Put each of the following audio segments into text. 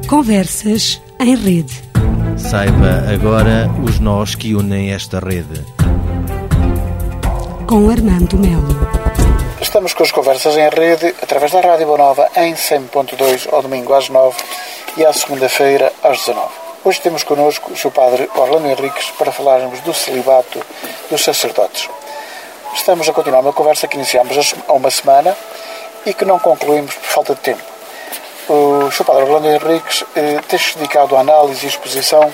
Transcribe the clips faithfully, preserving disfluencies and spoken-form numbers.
Conversas em rede. Saiba agora os nós que unem esta rede. Com Armando Melo. Estamos com as conversas em rede através da Rádio Boa Nova em cem ponto dois ao domingo às nove e à segunda-feira às dezanove. Hoje temos connosco o seu padre Orlando Henriques para falarmos do celibato dos sacerdotes. Estamos a continuar uma conversa que iniciámos há uma semana e que não concluímos por falta de tempo. O seu padre Orlando Henriques eh, tem-se dedicado à análise e exposição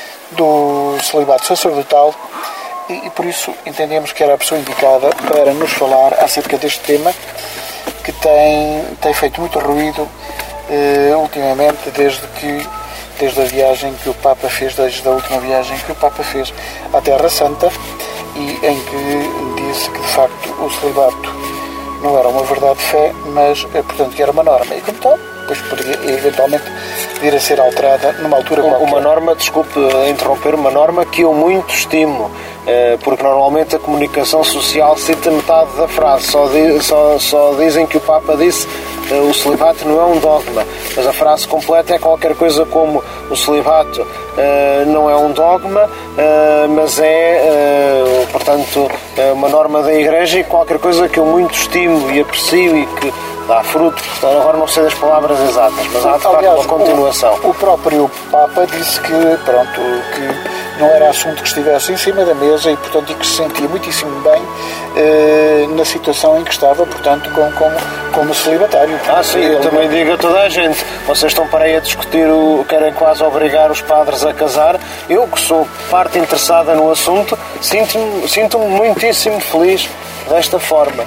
do celibato sacerdotal e, e por isso entendemos que era a pessoa indicada para nos falar acerca deste tema que tem, tem feito muito ruído eh, ultimamente desde que desde a viagem que o Papa fez, desde a última viagem que o Papa fez à Terra Santa e em que disse que de facto o celibato não era uma verdade de fé, mas portanto que era uma norma e como tal, depois poderia eventualmente vir a ser alterada numa altura qualquer. Uma norma, desculpe interromper, uma norma que eu muito estimo, porque normalmente a comunicação social cita metade da frase, só, diz, só, só dizem que o Papa disse o celibato não é um dogma, mas a frase completa é qualquer coisa como o celibato uh, não é um dogma, uh, mas é, uh, portanto, uma norma da Igreja e qualquer coisa que eu muito estimo e aprecio e que dá fruto. Portanto, agora não sei das palavras exatas, mas há de facto uma continuação. O, o próprio Papa disse que, pronto, que não era assunto que estivesse em cima da mesa e, portanto, e que se sentia muitíssimo bem eh, na situação em que estava, portanto, como, como, como celibatário. Ah, sim, eu também digo a toda a gente, vocês estão para aí a discutir, o, querem quase obrigar os padres a casar. Eu, que sou parte interessada no assunto, sinto-me, sinto-me muitíssimo feliz desta forma.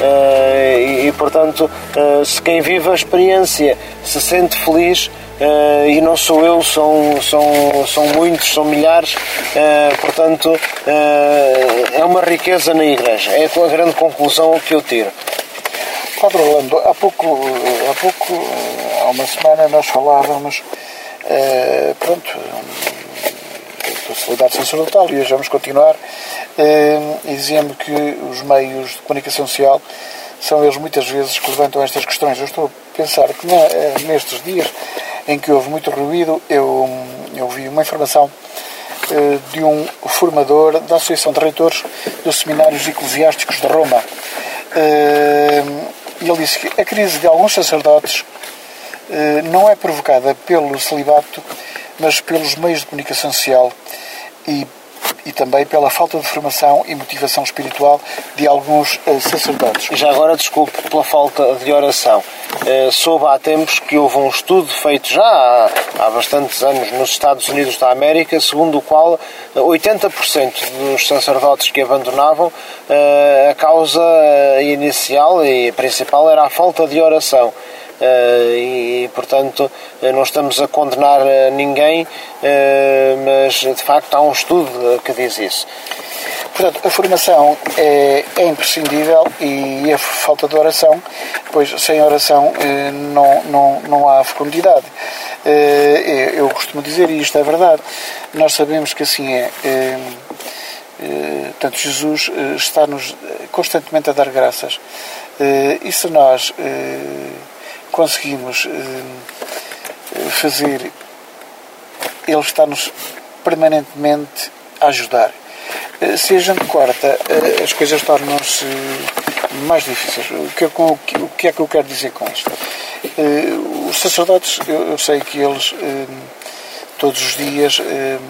Uh, e, e, portanto, uh, se quem vive a experiência se sente feliz, uh, e não sou eu, são, são, são muitos, são milhares, uh, portanto, uh, é uma riqueza na Igreja. É a grande conclusão que eu tiro. Padre Orlando, há pouco, há pouco, há uma semana nós falávamos, uh, pronto, do celibato sacerdotal e hoje vamos continuar, eh, e dizendo que os meios de comunicação social são eles muitas vezes que levantam estas questões. Eu estou a pensar que na, nestes dias em que houve muito ruído, eu, eu vi uma informação eh, de um formador da Associação de Reitores dos Seminários Eclesiásticos de Roma. Eh, e ele disse que a crise de alguns sacerdotes eh, não é provocada pelo celibato, mas pelos meios de comunicação social e, e também pela falta de formação e motivação espiritual de alguns uh, sacerdotes. Já agora, desculpe pela falta de oração. Uh, soube há tempos que houve um estudo feito já há, há bastantes anos nos Estados Unidos da América, segundo o qual oitenta por cento dos sacerdotes que abandonavam, uh, a causa inicial e principal era a falta de oração. Uh, e, portanto, não estamos a condenar ninguém, uh, mas, de facto, há um estudo que diz isso. Portanto, a formação é, é imprescindível e a falta de oração, pois sem oração uh, não, não, não há fecundidade. Uh, eu costumo dizer, e isto é verdade, nós sabemos que assim é. Uh, uh, portanto, Jesus uh, está-nos constantemente a dar graças. Uh, e se nós uh, conseguimos uh, fazer, Ele está-nos permanentemente a ajudar. Uh, se a gente corta, uh, as coisas tornam-se mais difíceis. O que, é, o, que, o que é que eu quero dizer com isto? Uh, os sacerdotes, eu, eu sei que eles uh, todos os dias uh,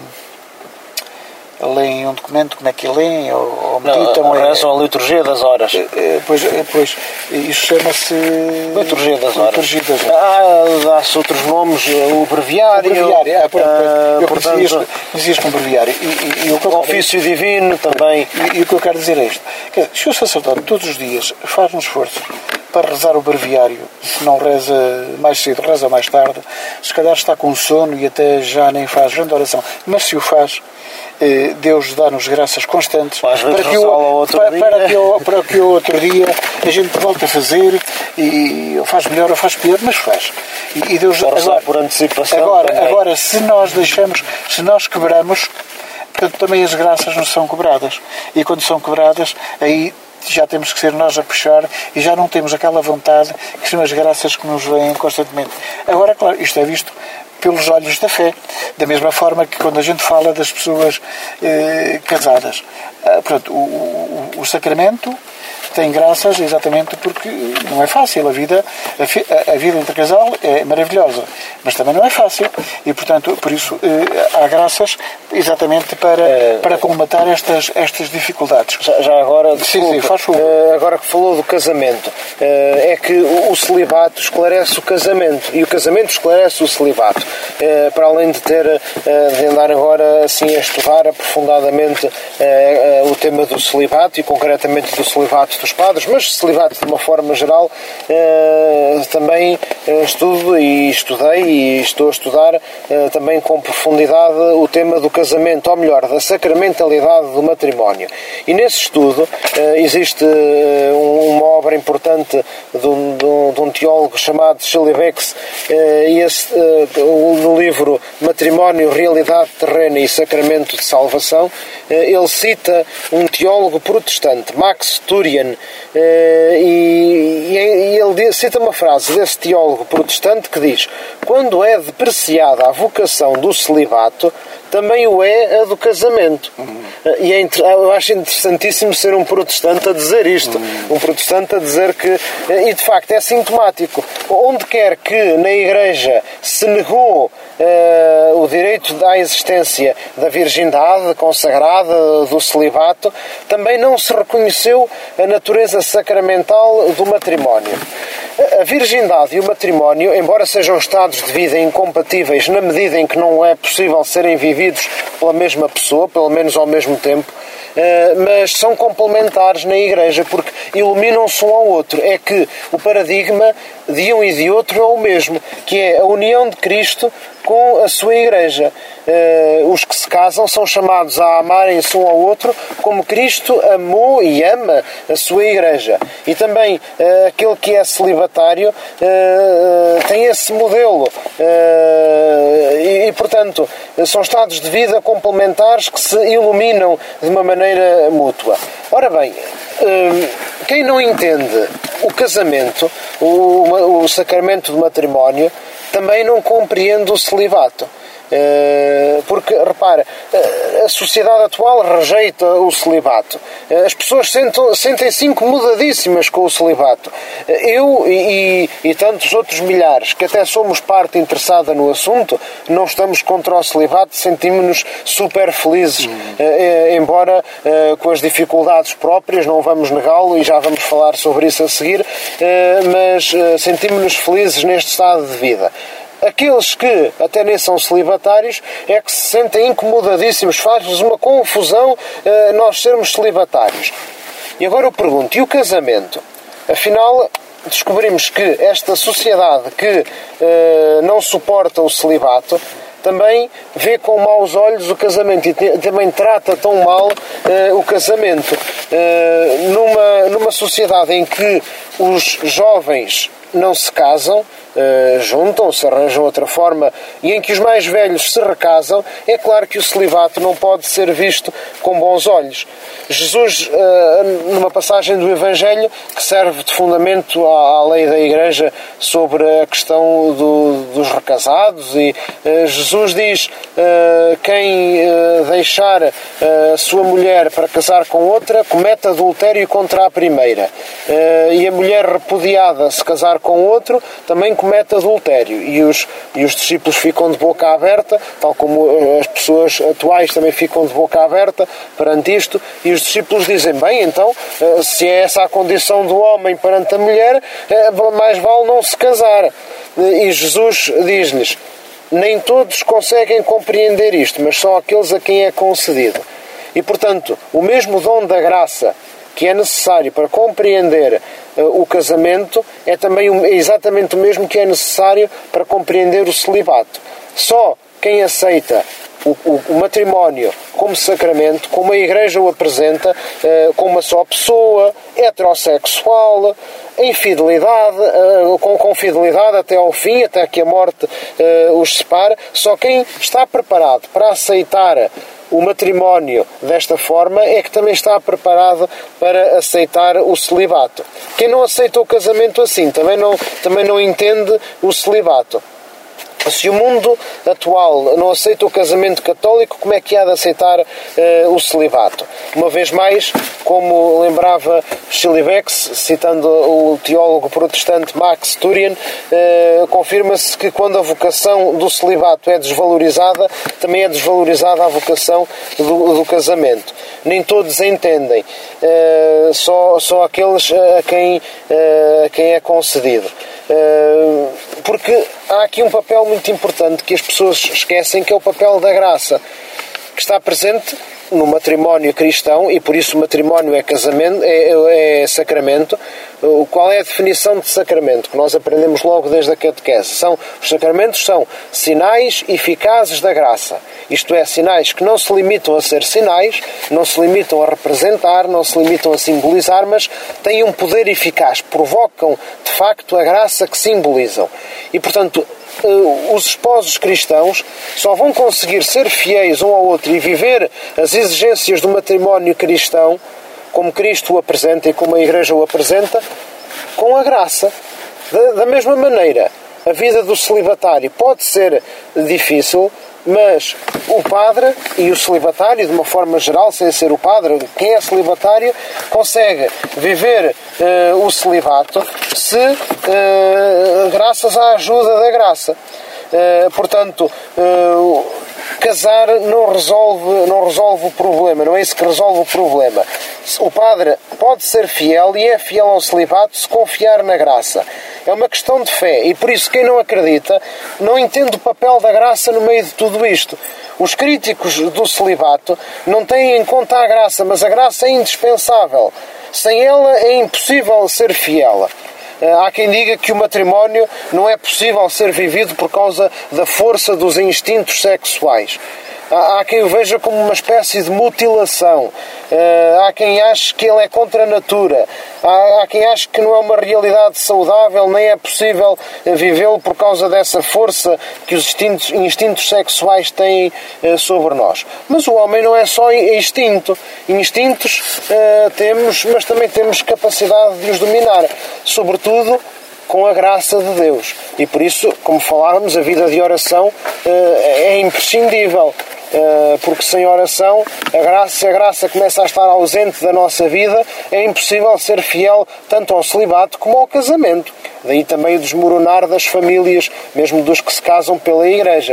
leem um documento, como é que leem, ou, ou meditam. Não, rezam a liturgia das horas. Pois, pois isso chama-se... Liturgia das horas. Liturgia das horas. Ah, dá-se outros nomes, o breviário. O breviário, ah, pronto, ah, eu portanto, conhecia com o breviário. E, e, e o, o ofício divino também. E, e o que eu quero dizer é isto. Quer dizer, se o sacerdote todos os dias faz um esforço para rezar o breviário, se não reza mais cedo, reza mais tarde, se calhar está com sono e até já nem faz grande oração, mas se o faz, Deus dá-nos graças constantes para que, o, para, para, que o, para que o outro dia a gente volte a fazer e faz melhor ou faz pior, mas faz. E, e Deus agora, por antecipação agora, agora, se nós deixamos, se nós quebramos, portanto, também as graças não são cobradas. E quando são cobradas, aí já temos que ser nós a puxar e já não temos aquela vontade que são as graças que nos vêm constantemente. Agora, claro, isto é visto pelos olhos da fé. Da mesma forma que quando a gente fala das pessoas eh, casadas. Ah, pronto, o, o, o sacramento tem graças exatamente porque não é fácil. A vida, a, a vida entre casal é maravilhosa, mas também não é fácil. E, portanto, por isso há graças exatamente para, é, para combatar estas, estas dificuldades. Já, já agora, sim, sim, faz favor. Agora que falou do casamento, é que o celibato esclarece o casamento e o casamento esclarece o celibato. Para além de ter de andar agora assim a estudar aprofundadamente o tema do celibato e concretamente do celibato dos padres, mas celibato de uma forma geral, eh, também estudo e estudei e estou a estudar eh, também com profundidade o tema do casamento, ou melhor, da sacramentalidade do matrimónio. E nesse estudo eh, existe eh, uma obra importante de um, de um, de um teólogo chamado Schillebeeckx, eh, e esse, eh, no livro Matrimónio, Realidade Terrena e Sacramento de Salvação, eh, ele cita um teólogo protestante, Max Turian, Uh, e, e ele cita uma frase desse teólogo protestante que diz: quando é depreciada a vocação do celibato, também o é a do casamento. Uhum. E é, eu acho interessantíssimo ser um protestante a dizer isto. Uhum. Um protestante a dizer que... E de facto é sintomático. Onde quer que na Igreja se negou uh, o direito à existência da virgindade consagrada, do celibato, também não se reconheceu a natureza sacramental do matrimónio. A virgindade e o matrimónio, embora sejam estados de vida incompatíveis na medida em que não é possível serem vividos pela mesma pessoa, pelo menos ao mesmo tempo, mas são complementares na Igreja porque iluminam-se um ao outro. É que o paradigma de um e de outro é o mesmo, que é a união de Cristo com a sua Igreja. Uh, os que se casam são chamados a amarem-se um ao outro como Cristo amou e ama a sua Igreja. E também uh, aquele que é celibatário uh, tem esse modelo. Uh, e, e, portanto, são estados de vida complementares que se iluminam de uma maneira mútua. Ora bem, uh, quem não entende o casamento, o, o sacramento do matrimónio, também não compreende o celibato. Porque, repara, a sociedade atual rejeita o celibato. As pessoas sentem-se incomodadíssimas com o celibato. Eu e, e tantos outros milhares, que até somos parte interessada no assunto, não estamos contra o celibato, sentimos-nos super felizes, hum. embora com as dificuldades próprias, não vamos negá-lo e já vamos falar sobre isso a seguir, mas sentimos-nos felizes neste estado de vida. Aqueles que até nem são celibatários é que se sentem incomodadíssimos, faz-nos uma confusão uh, nós sermos celibatários. E agora eu pergunto, e o casamento? Afinal, descobrimos que esta sociedade que uh, não suporta o celibato também vê com maus olhos o casamento e te, também trata tão mal uh, o casamento. Uh, numa, numa sociedade em que os jovens não se casam, Uh, juntam-se, arranjam outra forma, e em que os mais velhos se recasam, é claro que o celibato não pode ser visto com bons olhos. Jesus, uh, numa passagem do Evangelho que serve de fundamento à, à lei da Igreja sobre a questão do, dos recasados, e uh, Jesus diz uh, quem uh, deixar uh, a sua mulher para casar com outra comete adultério contra a primeira, uh, e a mulher repudiada se casar com outro também comete adultério. E os, e os discípulos ficam de boca aberta, tal como as pessoas atuais também ficam de boca aberta perante isto, e os discípulos dizem, bem, então, se é essa a condição do homem perante a mulher, mais vale não se casar. E Jesus diz-lhes, nem todos conseguem compreender isto, mas só aqueles a quem é concedido. E, portanto, o mesmo dom da graça que é necessário para compreender uh, o casamento é também um, é exatamente o mesmo que é necessário para compreender o celibato. Só quem aceita o, o, o matrimónio como sacramento, como a Igreja o apresenta, uh, como uma só pessoa, heterossexual, em fidelidade, uh, com, com fidelidade até ao fim, até que a morte uh, os separe, só quem está preparado para aceitar o matrimónio desta forma é que também está preparado para aceitar o celibato. Quem não aceita o casamento assim também não, também não entende o celibato. Se o mundo atual não aceita o casamento católico, como é que há de aceitar uh, o celibato? Uma vez mais, como lembrava Schillebeeckx, citando o teólogo protestante Max Turian, uh, confirma-se que quando a vocação do celibato é desvalorizada, também é desvalorizada a vocação do, do casamento. Nem todos entendem, uh, só, só aqueles a quem, uh, a quem é concedido. Uh, porque há aqui um papel muito importante que as pessoas esquecem, que é o papel da graça, que está presente no matrimónio cristão, e por isso o matrimónio é casamento, é, é sacramento. Qual é a definição de sacramento? Que nós aprendemos logo desde a catequese. São, os sacramentos são sinais eficazes da graça. Isto é, sinais que não se limitam a ser sinais, não se limitam a representar, não se limitam a simbolizar, mas têm um poder eficaz, provocam de facto a graça que simbolizam. E, portanto, os esposos cristãos só vão conseguir ser fiéis um ao outro e viver as exigências do matrimónio cristão, como Cristo o apresenta e como a Igreja o apresenta, com a graça. Da, da mesma maneira, a vida do celibatário pode ser difícil, mas o padre e o celibatário, de uma forma geral, sem ser o padre, quem é celibatário, consegue viver uh, o celibato se, uh, graças à ajuda da graça. Uh, portanto, uh, casar não resolve, não resolve o problema, não é isso que resolve o problema. O padre pode ser fiel e é fiel ao celibato se confiar na graça. É uma questão de fé, e por isso quem não acredita não entende o papel da graça no meio de tudo isto. Os críticos do celibato não têm em conta a graça, mas a graça é indispensável. Sem ela é impossível ser fiel. Há quem diga que o matrimónio não é possível ser vivido por causa da força dos instintos sexuais. Há quem o veja como uma espécie de mutilação. Há quem ache que ele é contra a natura. Há quem ache que não é uma realidade saudável, nem é possível vivê-lo por causa dessa força que os instintos, instintos sexuais têm sobre nós. Mas o homem não é só instinto. Instintos temos, mas também temos capacidade de os dominar. Sobretudo com a graça de Deus. E por isso, como falávamos, a vida de oração é imprescindível. Porque sem oração, a graça, se a graça começa a estar ausente da nossa vida, é impossível ser fiel tanto ao celibato como ao casamento. Daí também o desmoronar das famílias, mesmo dos que se casam pela Igreja.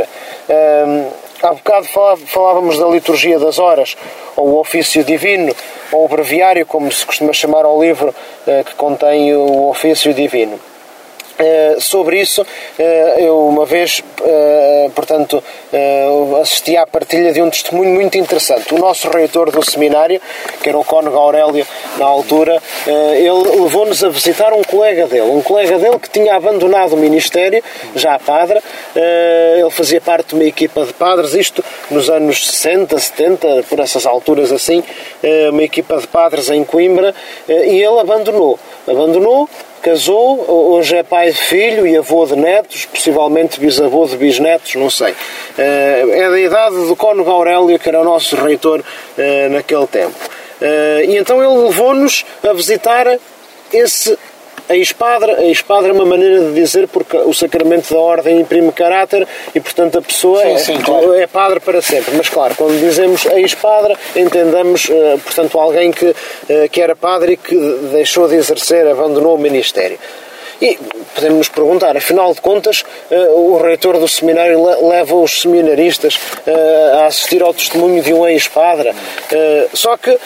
Há bocado falávamos da liturgia das horas, ou o ofício divino, ou o breviário, como se costuma chamar ao livro que contém o ofício divino. Uh, sobre isso, uh, eu uma vez, uh, portanto, uh, assisti à partilha de um testemunho muito interessante. O nosso reitor do seminário, que era o cônego Aurélio na altura, uh, ele levou-nos a visitar um colega dele, um colega dele que tinha abandonado o ministério, já padre. Uh, ele fazia parte de uma equipa de padres, isto nos anos sessenta, setenta, por essas alturas assim, uh, uma equipa de padres em Coimbra, uh, e ele abandonou. Abandonou, casou, hoje é pai de filho e avô de netos, possivelmente bisavô de bisnetos, não sei. É da idade do cônego Aurélio, que era o nosso reitor naquele tempo. E então ele levou-nos a visitar esse ex-padre. A ex-padre é uma maneira de dizer, porque o sacramento da ordem imprime caráter e, portanto, a pessoa sim, é, sim, claro. é padre para sempre. Mas, claro, quando dizemos ex-padre, entendamos, portanto, alguém que, que era padre e que deixou de exercer, abandonou o ministério. E podemos nos perguntar, afinal de contas, o reitor do seminário leva os seminaristas a assistir ao testemunho de um ex-padre. Só que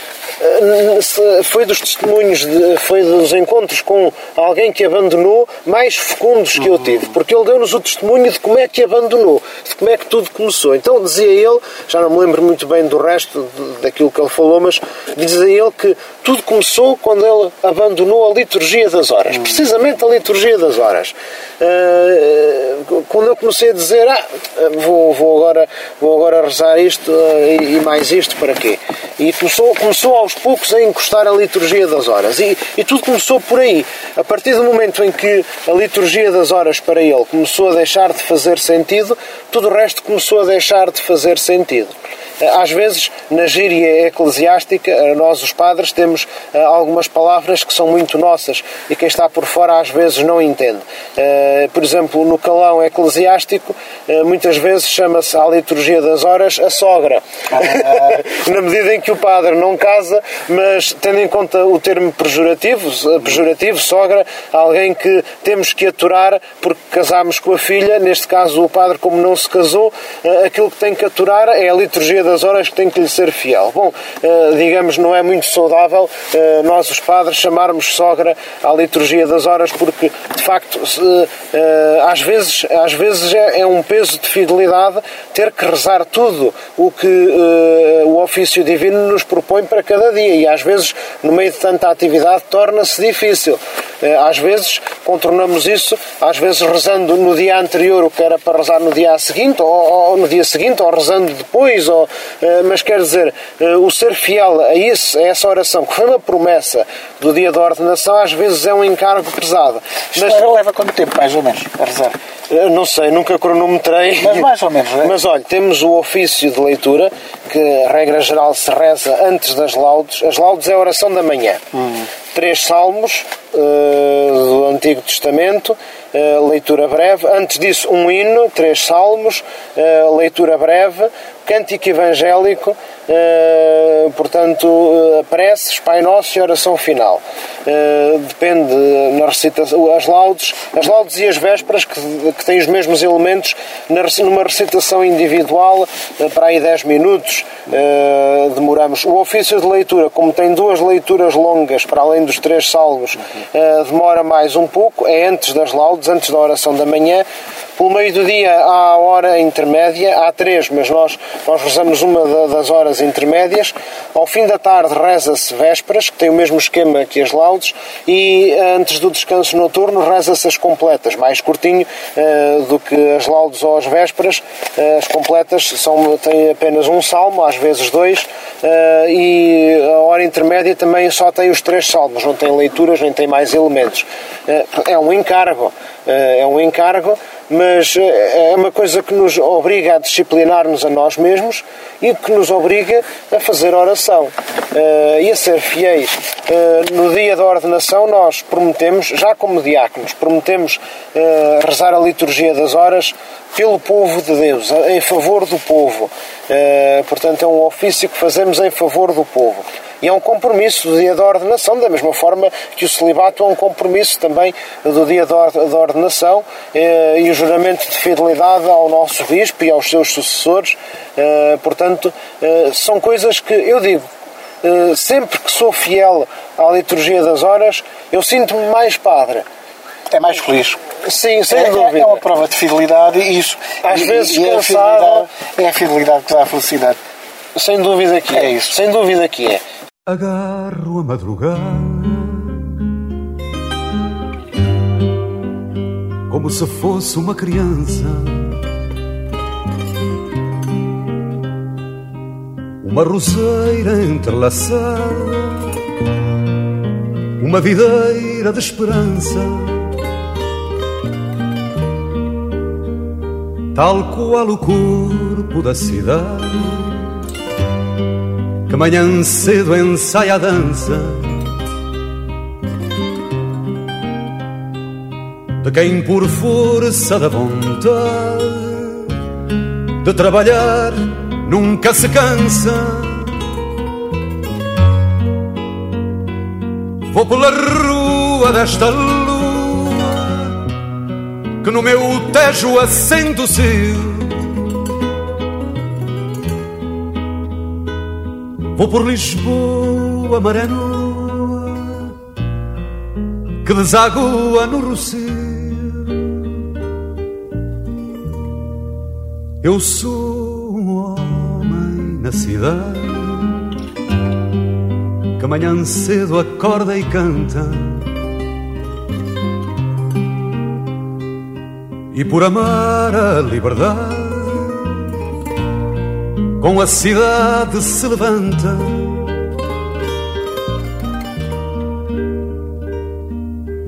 foi dos testemunhos, de, foi dos encontros com alguém que abandonou mais fecundos que eu tive, porque ele deu-nos o testemunho de como é que abandonou, de como é que tudo começou. Então dizia ele, já não me lembro muito bem do resto daquilo que ele falou, mas dizia ele que tudo começou quando ele abandonou a liturgia das horas, precisamente a liturgia das horas. Quando eu comecei a dizer, ah, vou, vou, agora, vou agora rezar isto e mais isto, para quê? E começou, começou aos poucos a encostar a liturgia das horas. E, e tudo começou por aí. A partir do momento em que a liturgia das horas para ele começou a deixar de fazer sentido, tudo o resto começou a deixar de fazer sentido. Às vezes, na gíria eclesiástica, nós, os padres, temos algumas palavras que são muito nossas e quem está por fora às vezes não entende. Por exemplo, no calão eclesiástico, muitas vezes chama-se à liturgia das horas a sogra. Na medida em que o padre não casa, mas tendo em conta o termo pejorativo, pejorativo, sogra, alguém que temos que aturar porque casámos com a filha, neste caso o padre, como não se casou, aquilo que tem que aturar é a liturgia das horas que tem que lhe ser fiel. Bom, digamos, não é muito saudável nós, os padres, chamarmos sogra à liturgia das horas porque, de facto, às vezes, às vezes é um peso de fidelidade ter que rezar tudo o que o ofício divino nos propõe para cada dia e, às vezes, no meio de tanta atividade, torna-se difícil. Às vezes contornamos isso, às vezes rezando no dia anterior o que era para rezar no dia seguinte, ou, ou no dia seguinte, ou rezando depois, ou, mas quer dizer, o ser fiel a, isso, a essa oração, que foi uma promessa do dia da ordenação, às vezes é um encargo pesado. Mas leva quanto tempo, mais ou menos, a rezar? Não sei, nunca cronometrei. Mas mais ou menos, não é? Mas olha, temos o ofício de leitura, que a regra geral se reza antes das laudes. As laudes é a oração da manhã. Hum. Três salmos uh, do Antigo Testamento, uh, leitura breve. Antes disso, um hino, três salmos, uh, leitura breve, cântico evangélico, uh, portanto, uh, preces, Pai Nosso e oração final. Uh, depende na recitação, as laudes, as laudes e as vésperas, que, que têm os mesmos elementos, na, numa recitação individual, uh, para aí dez minutos, uh, demoramos. O ofício de leitura, como tem duas leituras longas, para além dos três salmos, uh, demora mais um pouco, é antes das laudes, antes da oração da manhã. Pelo meio do dia há a hora intermédia, há três, mas nós, nós rezamos uma das horas intermédias. Ao fim da tarde reza-se vésperas, que tem o mesmo esquema que as laudes, e antes do descanso noturno reza-se as completas, mais curtinho uh, do que as laudes ou as vésperas. Uh, as completas são, têm apenas um salmo, às vezes dois, uh, e a hora intermédia também só tem os três salmos, não tem leituras, nem tem mais elementos. Uh, é um encargo, uh, é um encargo, mas é uma coisa que nos obriga a disciplinar-nos a nós mesmos e que nos obriga a fazer oração uh, e a ser fiéis. Uh, no dia da ordenação nós prometemos, já como diáconos, prometemos uh, rezar a liturgia das horas pelo povo de Deus, em favor do povo. Uh, portanto, é um ofício que fazemos em favor do povo. E é um compromisso do dia da ordenação, da mesma forma que o celibato é um compromisso também do dia da ordenação, eh, e o juramento de fidelidade ao nosso bispo e aos seus sucessores. Eh, portanto, eh, são coisas que, eu digo, eh, sempre que sou fiel à liturgia das horas, eu sinto-me mais padre. É mais feliz. Sim, sem é, dúvida. É uma prova de fidelidade e isso, às e, vezes, e cansado. É a fidelidade que dá a felicidade. Sem dúvida que é, é isso. Sem dúvida que é. Agarro a madrugada como se fosse uma criança, uma roseira entrelaçada, uma videira de esperança, tal qual o corpo da cidade que manhã cedo ensaia a dança de quem por força da vontade de trabalhar nunca se cansa. Vou pela rua desta lua que no meu tejo acende o céu. Vou por Lisboa, maré nua, que deságua no rocio. Eu sou um homem na cidade que amanhã cedo acorda e canta, e por amar a liberdade com a cidade se levanta.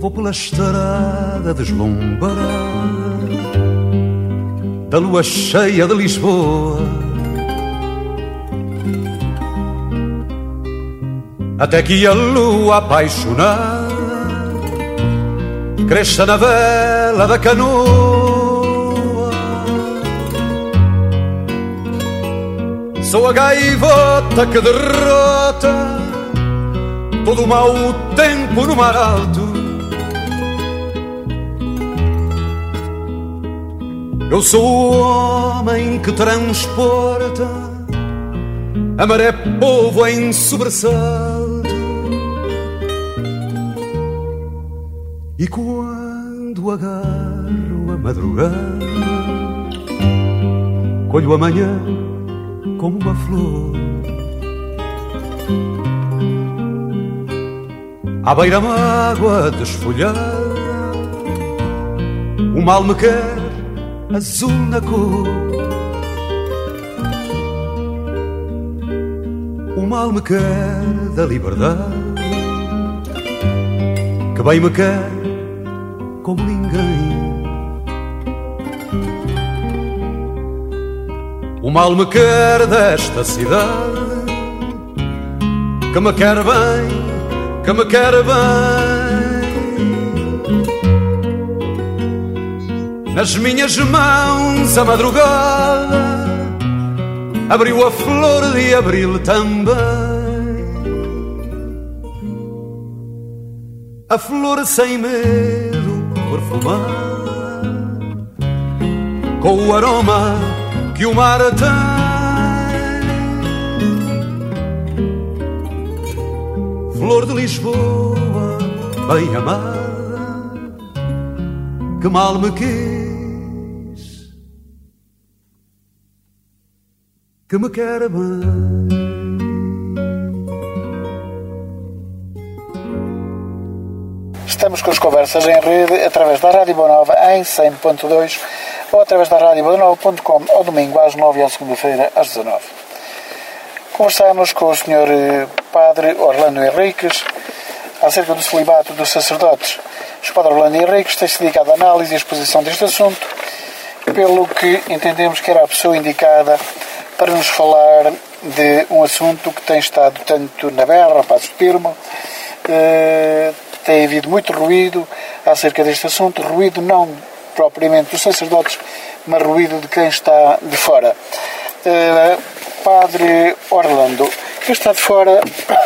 vou pela estrada deslumbrada da lua cheia de Lisboa, até que a lua apaixonada cresça na vela da canoa. Sou a gaivota que derrota todo o mau tempo no mar alto. Eu sou o homem que transporta a maré povo em sobressalto. E quando agarro a madrugada, colho amanhã como uma flor. À beira-mágoa desfolhada, o mal me quer azul na cor. O mal me quer da liberdade, que bem me quer como ninguém. O mal me quer desta cidade, que me quer bem, que me quer bem. Nas minhas mãos a madrugada abriu a flor de abril também. A flor sem medo perfumada, com o aroma que o mar tem. Flor de Lisboa, bem amada, que mal me quis, que me quer bem. Estamos com as conversas em rede através da Rádio Boa Nova em cem ponto dois ou através da rádio boa nova ponto com ao domingo às nove e à segunda-feira às dezanove. Conversamos com o senhor Padre Orlando Henriques acerca do celibato dos sacerdotes. O Padre Orlando Henriques tem-se dedicado à análise e exposição deste assunto, pelo que entendemos que era a pessoa indicada para nos falar de um assunto que tem estado tanto na berra, passo o termo, eh, tem havido muito ruído acerca deste assunto, ruído não propriamente dos sacerdotes, mas ruído de quem está de fora. Eh, Padre Orlando, quem está de fora,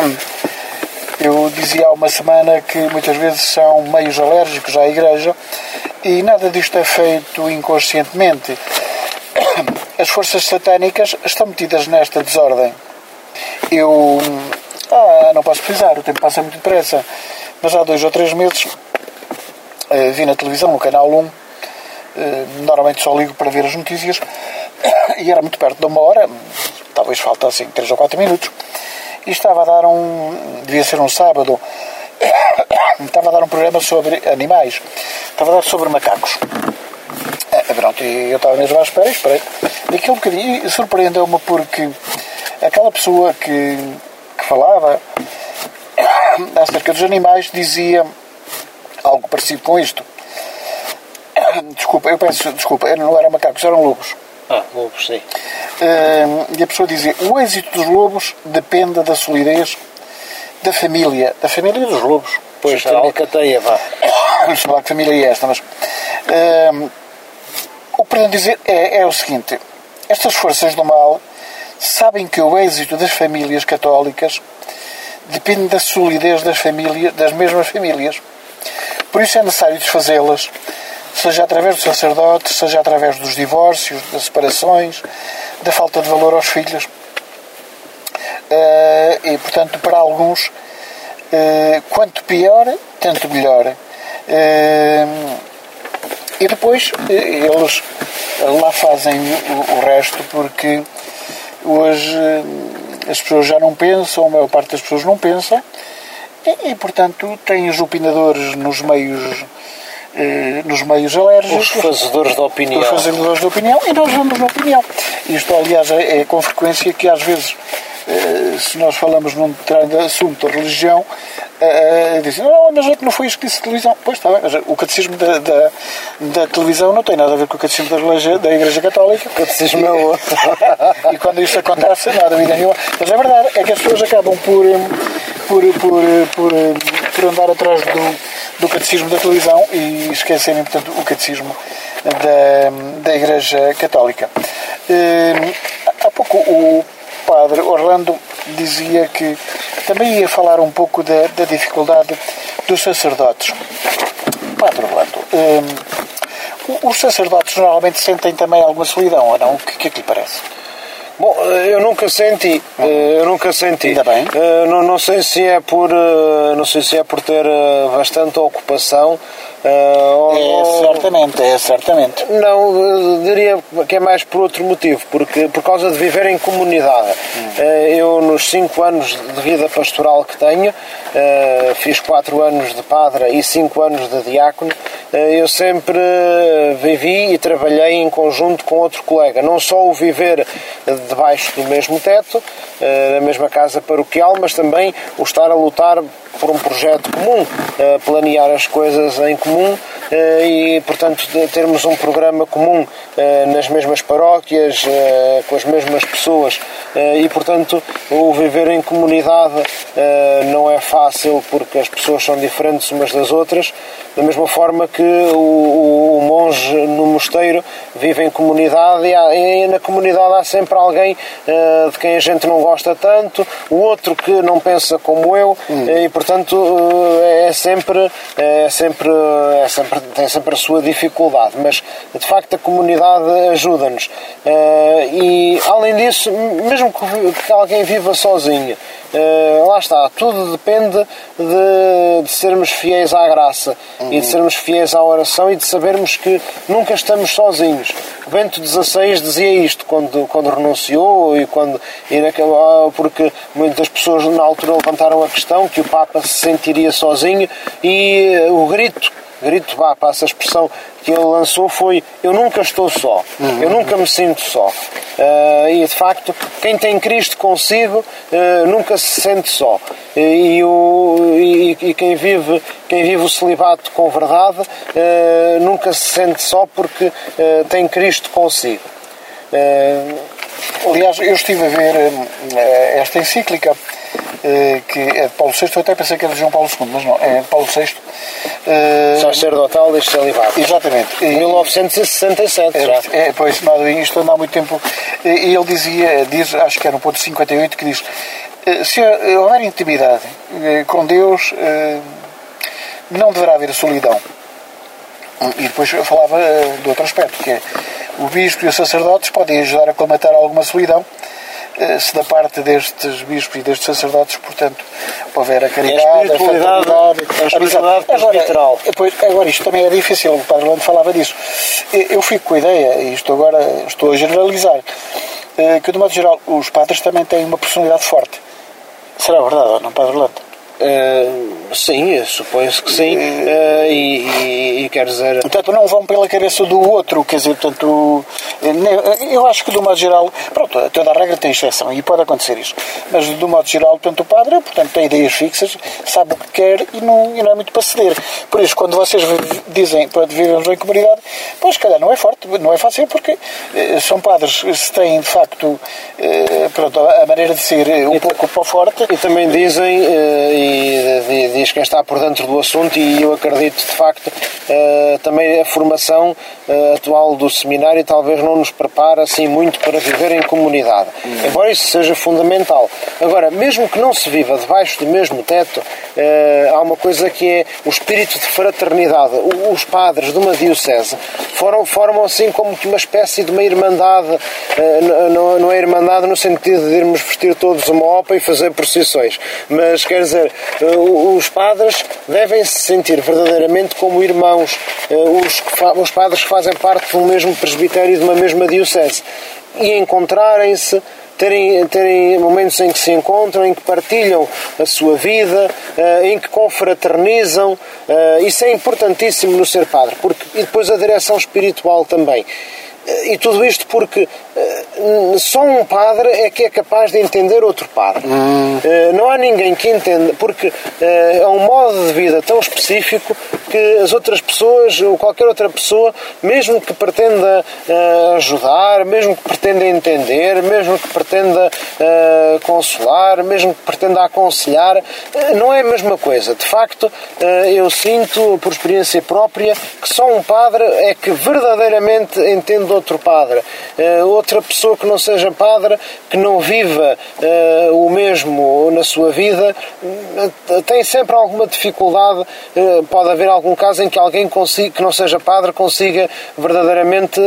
eu dizia há uma semana que muitas vezes são meios alérgicos à Igreja e nada disto é feito inconscientemente. As forças satânicas estão metidas nesta desordem. Eu ah, não posso precisar, o tempo passa muito depressa, mas há dois ou três meses eh, vi na televisão, no canal um, eh, normalmente só ligo para ver as notícias, e era muito perto de uma hora, talvez faltassem três ou quatro minutos, e estava a dar um, devia ser um sábado, estava a dar um programa sobre animais, estava a dar sobre macacos. É, pronto, e eu estava mesmo à espera, esperei, daquele bocadinho, e surpreendeu-me porque aquela pessoa que, que falava acerca dos animais dizia algo parecido com isto. Desculpa, eu peço desculpa, não eram macacos, eram lobos. Ah, lobos, sim. Uh, e a pessoa dizia: o êxito dos lobos depende da solidez da família, da família dos lobos. Pois, a alcateia, vá. Não sei lá que família é esta, mas uh, o que pretendo dizer é, é o seguinte: estas forças do mal sabem que o êxito das famílias católicas depende da solidez das famílias, das mesmas famílias. Por isso é necessário desfazê-las, seja através dos sacerdotes, seja através dos divórcios, das separações, da falta de valor aos filhos. Uh, e, portanto, para alguns, uh, quanto pior, tanto melhor. Uh, e depois, uh, eles lá fazem o, o resto, porque hoje uh, as pessoas já não pensam, a maior parte das pessoas não pensam, e, e portanto, têm os opinadores nos meios... nos meios alérgicos, os fazedores de opinião, os fazedores de opinião, e nós vamos na opinião. Isto, aliás, é, é com frequência que às vezes, se nós falamos num assunto de religião, Uh, disse, não, mas não foi isso que disse televisão. Pois está bem, mas o catecismo da, da, da televisão não tem nada a ver com o catecismo da Igreja, da igreja Católica. O catecismo é outro. E quando isso acontece, nada, vida nenhuma. Mas é verdade, é que as pessoas acabam por, por, por, por, por andar atrás do, do catecismo da televisão e esquecerem, portanto, o catecismo da, da Igreja Católica. Uh, há pouco o padre Orlando dizia que também ia falar um pouco da, da dificuldade dos sacerdotes. Padre Orlando, hum, os sacerdotes normalmente sentem também alguma solidão, ou não? O que é que lhe parece? Bom, eu nunca senti, eu nunca senti. Ainda bem. Não, não sei se é por, não sei se é por ter bastante ocupação. É certamente, é certamente. Não, diria que é mais por outro motivo, porque por causa de viver em comunidade. Hum. Eu, nos cinco anos de vida pastoral que tenho, fiz quatro anos de padre e cinco anos de diácono, eu sempre vivi e trabalhei em conjunto com outro colega. Não só o viver debaixo do mesmo teto, na mesma casa paroquial, mas também o estar a lutar por um projeto comum, planear as coisas em comum e, portanto, termos um programa comum nas mesmas paróquias, com as mesmas pessoas e, portanto, o viver em comunidade não é fácil porque as pessoas são diferentes umas das outras, da mesma forma que o, o monge no mosteiro vive em comunidade e, há, e na comunidade há sempre alguém de quem a gente não gosta tanto, o outro que não pensa como eu hum. e, portanto, é sempre, é sempre, é sempre, tem sempre a sua dificuldade, mas de facto a comunidade ajuda-nos. E além disso, mesmo que alguém viva sozinho, lá está, tudo depende de, de sermos fiéis à graça uhum. e de sermos fiéis à oração e de sabermos que nunca estamos sozinhos. O Bento dezasseis dizia isto quando, quando renunciou e quando, e naquela, porque muitas pessoas na altura levantaram a questão que o Papa se sentiria sozinho e o grito grito, vá, para essa expressão que ele lançou foi: eu nunca estou só, uhum. eu nunca me sinto só. Uh, e de facto, quem tem Cristo consigo uh, nunca se sente só. E, o, e, e quem, vive, quem vive o celibato com verdade uh, nunca se sente só porque uh, tem Cristo consigo. Uh, Aliás, eu estive a ver uh, esta encíclica uh, que é de Paulo sexto, eu até pensei que era de João Paulo segundo, mas não, é de Paulo sexto. Uh, Sacerdotal deste celibato. Exatamente. mil novecentos e sessenta e sete, já. É, pois, não, isto anda há muito tempo. E ele dizia, diz, acho que era no ponto cinquenta e oito, que diz: se houver intimidade com Deus, não deverá haver solidão. E depois eu falava do outro aspecto, que é: o bispo e os sacerdotes podem ajudar a colmatar alguma solidão, se da parte destes bispos e destes sacerdotes, portanto, houver a caridade, a espiritualidade, a, a espiritualidade presbiteral. Agora, agora, isto também é difícil, o Padre Orlando falava disso. Eu fico com a ideia, e isto agora estou a generalizar, que de modo geral os padres também têm uma personalidade forte. Será verdade ou não, Padre Orlando? Uh, sim, supõe-se que sim. Uh, e, e, e quer dizer... Portanto, não vão pela cabeça do outro, quer dizer, portanto, eu acho que, do modo geral, pronto, toda a regra tem exceção e pode acontecer isso, mas, do modo geral, portanto, o padre, portanto, tem ideias fixas, sabe o que quer e não, e não é muito para ceder. Por isso, quando vocês dizem para vivemos em comunidade, pois, se calhar, não é forte, não é fácil, porque eh, são padres se têm, de facto, eh, pronto, a maneira de ser um e pouco para forte. E também dizem... Eh, e diz quem está por dentro do assunto, e eu acredito de facto também a formação atual do seminário talvez não nos prepara assim muito para viver em comunidade, hum. embora isso seja fundamental. Agora, mesmo que não se viva debaixo do mesmo teto, há uma coisa que é o espírito de fraternidade. Os padres de uma diocese formam, formam assim como que uma espécie de uma irmandade, não é irmandade no sentido de irmos vestir todos uma opa e fazer procissões, mas quer dizer, os padres devem se sentir verdadeiramente como irmãos, os, os padres que fazem parte de um mesmo presbitério, de uma mesma diocese, e encontrarem-se, terem, terem momentos em que se encontram, em que partilham a sua vida, em que confraternizam. Isso é importantíssimo no ser padre, porque, e depois a direção espiritual também. E tudo isto porque só um padre é que é capaz de entender outro padre. Hum. Não há ninguém que entenda, porque é um modo de vida tão específico que as outras pessoas, ou qualquer outra pessoa, mesmo que pretenda ajudar, mesmo que pretenda entender, mesmo que pretenda consolar, mesmo que pretenda aconselhar, não é a mesma coisa. De facto, eu sinto, por experiência própria, que só um padre é que verdadeiramente entende outro padre. Outra pessoa que não seja padre, que não viva o mesmo na sua vida, tem sempre alguma dificuldade. Pode haver algum caso em que alguém consiga, que não seja padre, consiga verdadeiramente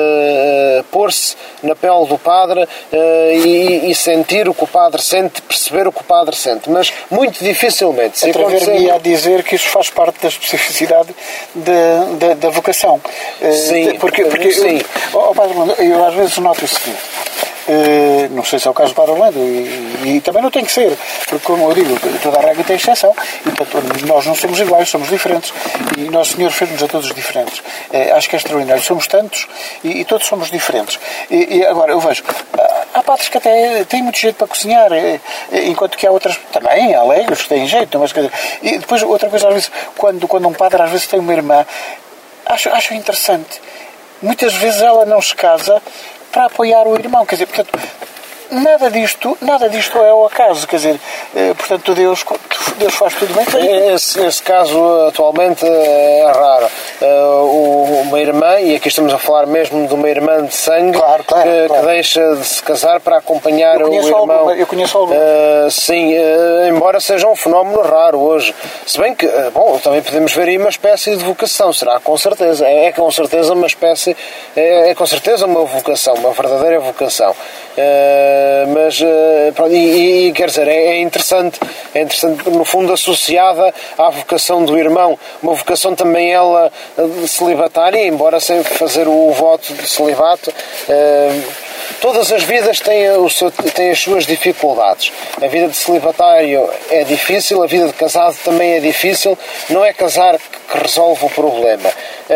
pôr-se na pele do padre e, e sentir o que o padre sente, perceber o que o padre sente, mas muito dificilmente. Se Atrever-me a dizer que isso faz parte da especificidade da, da, da vocação. Sim, porque, porque sim. Eu, oh, Padre Orlando, eu às vezes noto o seguinte, uh, não sei se é o caso do Padre Orlando, e, e também não tem que ser, porque, como eu digo, toda a regra tem exceção, e portanto, nós não somos iguais, somos diferentes, e Nosso Senhor fez-nos a todos diferentes. Uh, acho que é extraordinário. Somos tantos e, e todos somos diferentes. E, e agora, eu vejo, há padres que até têm muito jeito para cozinhar, enquanto que há outras também, há leigos que têm jeito, mas, quer dizer, e depois outra coisa, às vezes, quando, quando um padre às vezes tem uma irmã, acho, acho interessante. Muitas vezes ela não se casa para apoiar o irmão, quer dizer, portanto, nada disto, nada disto é ao acaso, quer dizer, portanto, Deus, Deus faz tudo bem feito. Esse, esse caso atualmente é raro. Uma irmã, e aqui estamos a falar mesmo de uma irmã de sangue, claro, claro, que, claro. que deixa de se casar para acompanhar o irmão. Alguma, eu conheço alguma. Uh, sim, uh, embora seja um fenómeno raro hoje. Se bem que, uh, bom, também podemos ver aí uma espécie de vocação, será com certeza. É, é com certeza uma espécie, é, é com certeza uma vocação, uma verdadeira vocação. Uh, mas, uh, e, e quer dizer, é, é interessante, é interessante, no fundo, associada à vocação do irmão, uma vocação também ela celibatária, embora sem fazer o voto de celibato. Uh, todas as vidas têm, o seu, têm as suas dificuldades. A vida de celibatário é difícil, a vida de casado também é difícil. Não é casar que resolve o problema.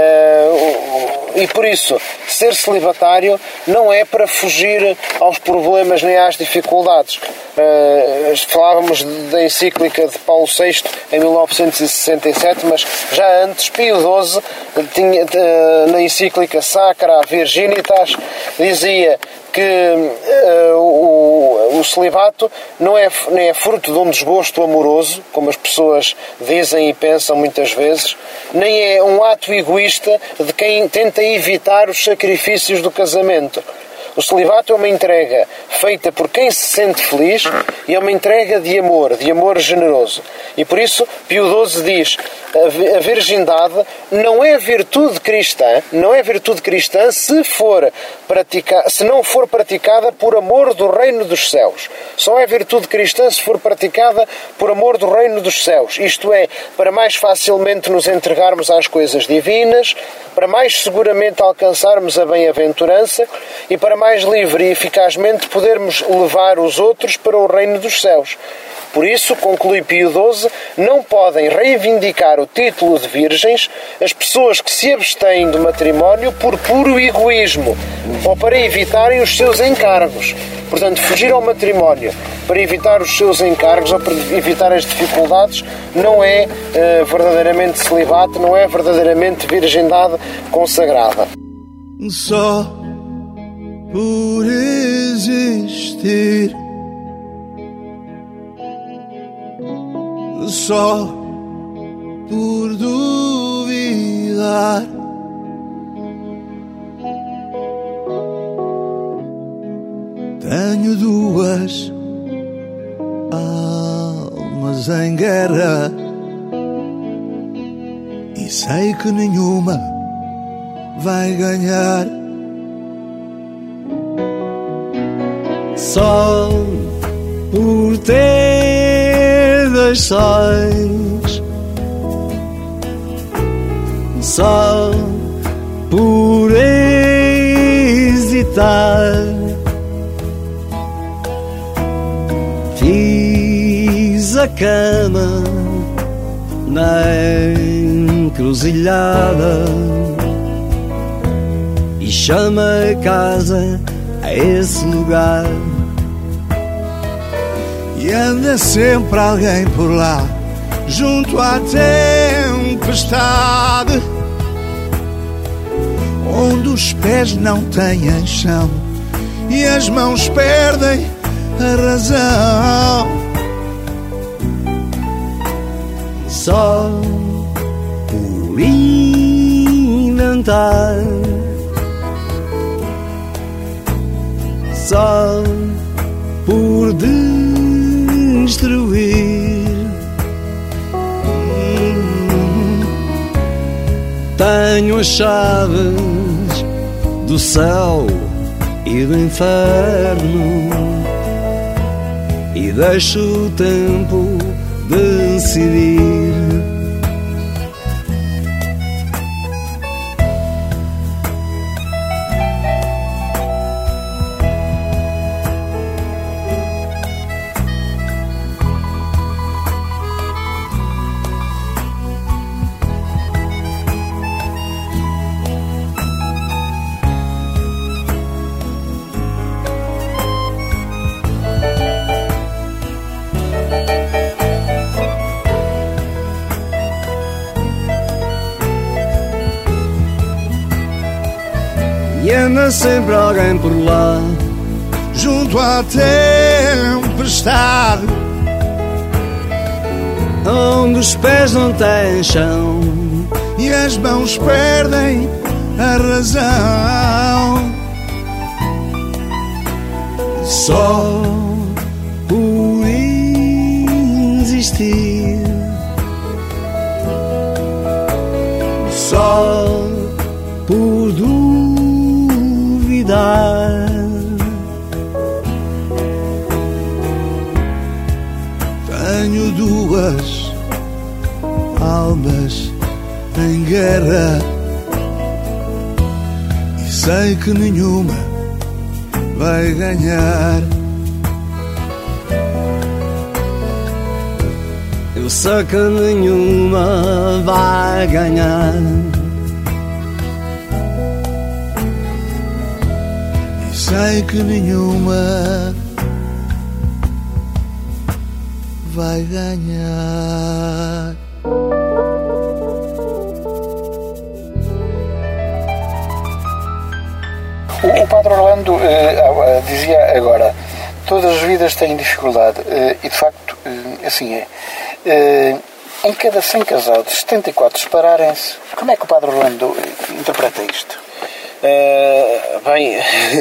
Uh, e por isso, ser celibatário não é para fugir aos problemas nem às dificuldades. Uh, falávamos da encíclica de Paulo sexto em mil novecentos e sessenta e sete, mas já antes Pio doze tinha, uh, na encíclica Sacra Virginitas, dizia que uh, o, o celibato não é, nem é fruto de um desgosto amoroso, como as pessoas dizem e pensam muitas vezes, nem é um ato egoísta de quem tenta evitar os sacrifícios do casamento. O celibato é uma entrega feita por quem se sente feliz e é uma entrega de amor, de amor generoso. E por isso Pio doze diz: a virgindade não é virtude cristã, não é virtude cristã se, for pratica, se não for praticada por amor do reino dos céus. Só é virtude cristã se for praticada por amor do reino dos céus. Isto é, para mais facilmente nos entregarmos às coisas divinas, para mais seguramente alcançarmos a bem-aventurança e para mais livre e eficazmente podermos levar os outros para o reino dos céus. Por isso, conclui Pio doze, não podem reivindicar o título de virgens as pessoas que se abstêm do matrimónio por puro egoísmo ou para evitarem os seus encargos. Portanto, fugir ao matrimónio para evitar os seus encargos ou para evitar as dificuldades não é uh, verdadeiramente celibato, não é verdadeiramente virgindade consagrada. Só por existir, só por duvidar, tenho duas almas em guerra e sei que nenhuma vai ganhar. Só por ter dois sóis, só por hesitar, fiz a cama na encruzilhada e chama a casa a esse lugar. E anda sempre alguém por lá, junto à tempestade, onde os pés não têm chão e as mãos perdem a razão. Só por inventar, só por destruir, tenho as chaves do céu e do inferno e deixo o tempo decidir. E anda sempre alguém por lá, junto à tempestade, onde os pés não têm chão e as mãos perdem a razão. Só por existir, só por duvidar, tenho duas almas em guerra e sei que nenhuma vai ganhar. Eu sei que nenhuma vai ganhar. E sei que nenhuma vai ganhar. O, o Padre Orlando uh, uh, dizia agora, todas as vidas têm dificuldade, uh, e de facto uh, assim é. Uh, em cada cem casados, setenta e quatro separarem-se. Como é que o Padre Orlando interpreta isto? Uh, bem,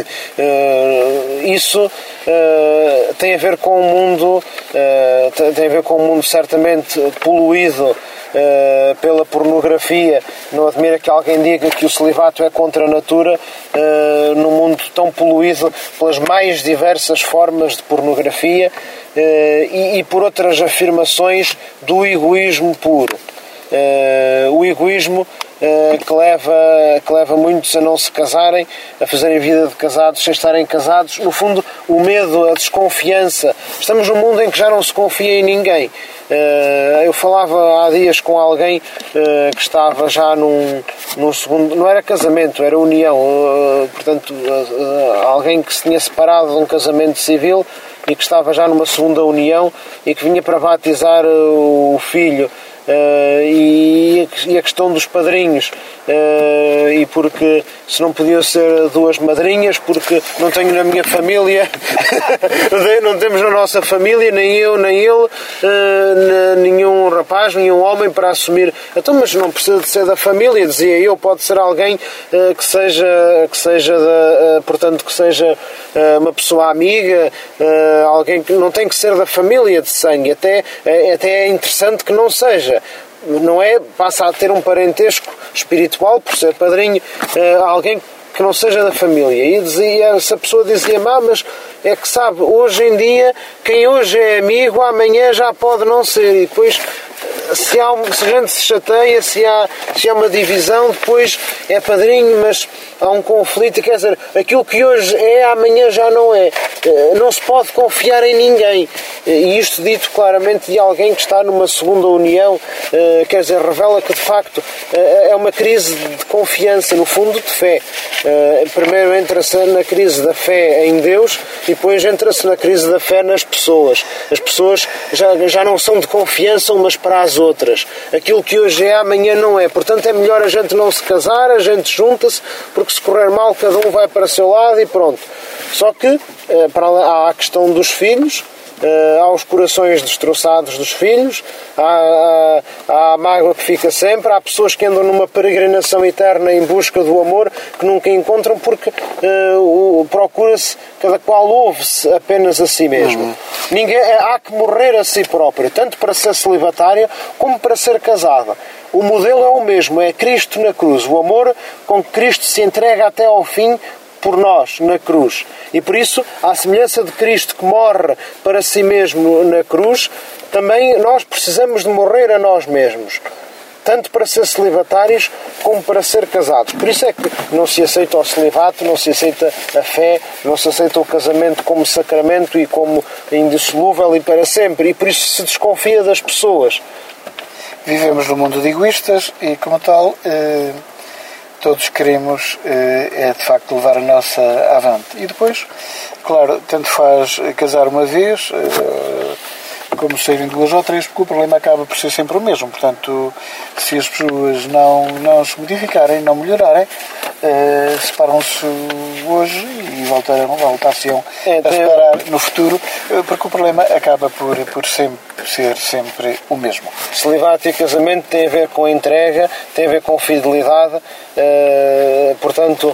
uh, isso uh, tem a ver com um mundo, uh, tem a ver com um mundo certamente poluído Uh, pela pornografia. Não admira que alguém diga que o celibato é contra a natura uh, num mundo tão poluído pelas mais diversas formas de pornografia uh, e, e por outras afirmações do egoísmo puro. Uh, o egoísmo uh, que, leva, que leva muitos a não se casarem, a fazerem vida de casados sem estarem casados. No fundo, o medo, a desconfiança. Estamos num mundo em que já não se confia em ninguém. Uh, eu falava há dias com alguém uh, que estava já num, num segundo, não era casamento, era união, uh, portanto uh, uh, alguém que se tinha separado de um casamento civil e que estava já numa segunda união e que vinha para batizar uh, o filho. Uh, e, e a questão dos padrinhos, uh, e porque se não podiam ser duas madrinhas, porque não tenho na minha família não temos na nossa família, nem eu nem ele, uh, nenhum rapaz, nenhum homem para assumir. Então, mas não precisa de ser da família, dizia eu, pode ser alguém uh, que seja, que seja da, uh, portanto que seja uh, uma pessoa amiga, uh, alguém que não tem que ser da família de sangue, até, uh, até é interessante que não seja. Não é? Passa a ter um parentesco espiritual por ser padrinho, uh, alguém que não seja da família. E dizia, essa pessoa dizia, ah, mas é que sabe, hoje em dia, quem hoje é amigo, amanhã já pode não ser. E depois, se, há, se a gente se chateia, se há, se há uma divisão, depois é padrinho, mas há um conflito. Quer dizer, aquilo que hoje é, amanhã já não é. Não se pode confiar em ninguém. e isto dito claramente de alguém que está numa segunda união, quer dizer, revela que de facto é uma crise de confiança, no fundo de fé. Primeiro entra-se na crise da fé em Deus e depois entra-se na crise da fé nas pessoas. As pessoas já, já não são de confiança umas para as outras. Aquilo que hoje é, amanhã não é. Portanto, é melhor a gente não se casar, a gente junta-se, porque se correr mal, cada um vai para o seu lado e pronto. Só que para lá, há a questão dos filhos, há os corações destroçados dos filhos, há, há, há a mágoa que fica sempre, há pessoas que andam numa peregrinação eterna em busca do amor que nunca encontram porque uh, procura-se, cada qual ouve-se apenas a si mesmo. Uhum. Ninguém, há que morrer a si próprio, tanto para ser celibatária como para ser casada. O modelo é o mesmo, é Cristo na cruz, o amor com que Cristo se entrega até ao fim por nós, na cruz. E por isso, à semelhança de Cristo que morre para si mesmo na cruz, também nós precisamos de morrer a nós mesmos. Tanto para ser celibatários como para ser casados. Por isso é que não se aceita o celibato, não se aceita a fé, não se aceita o casamento como sacramento e como indissolúvel e para sempre. E por isso se desconfia das pessoas. Vivemos num mundo de egoístas e, como tal, eh, todos queremos, eh, é de facto levar a nossa avante. E depois, claro, tanto faz casar uma vez, eh, como serem duas ou três, porque o problema acaba por ser sempre o mesmo. Portanto, se as pessoas não, não se modificarem, não melhorarem, eh, separam-se hoje e voltarão, voltar-se-ão é, a separar no futuro, porque o problema acaba por, por sempre, ser sempre o mesmo. Celibato e casamento tem a ver com entrega, tem a ver com fidelidade, uh, portanto,